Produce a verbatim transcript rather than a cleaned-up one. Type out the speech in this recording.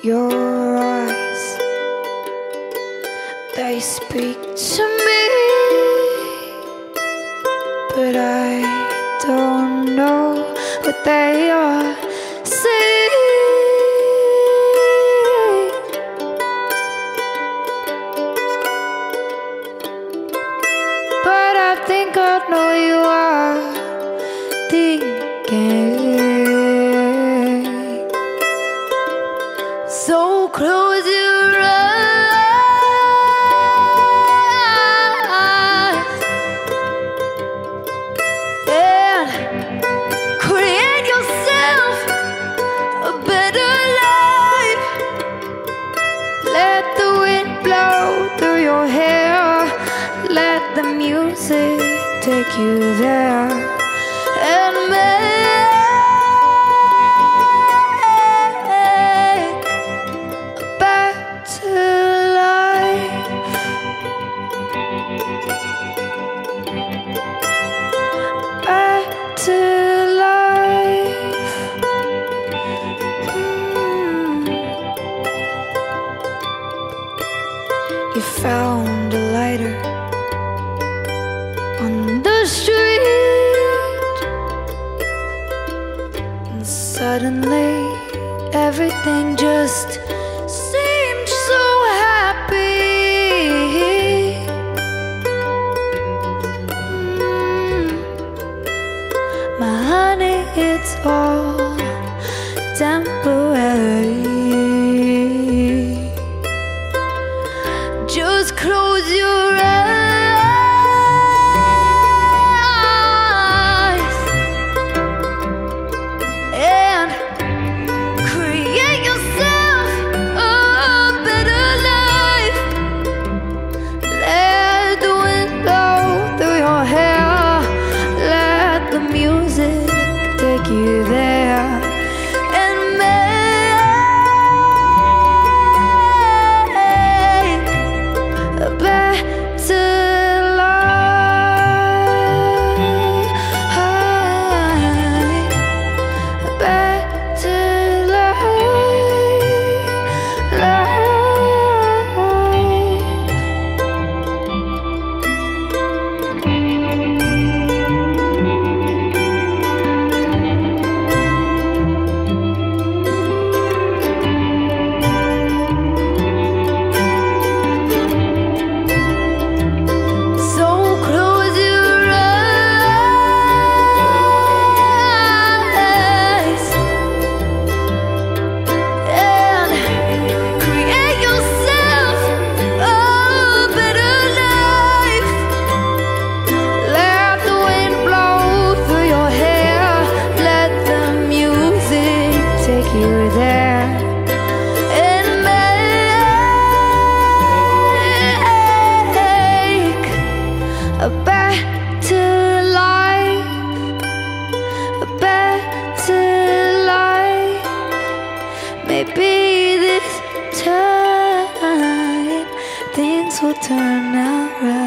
your eyes, they speak to me, but I don't know what they are saying. But I think I know you are thinking. So close your eyes and create yourself a better life. Let the wind blow through your hair, let the music take you there, and make to life. Mm. You found a lighter on the street, and suddenly everything just seemed so happy. My honey, it's all temporary. Just close your eyes and create yourself a better life. Let the wind blow through your hair, let the music take you there, and make a better life, a better life, life. You there and make a better life, a better life. Maybe this time things will turn out right.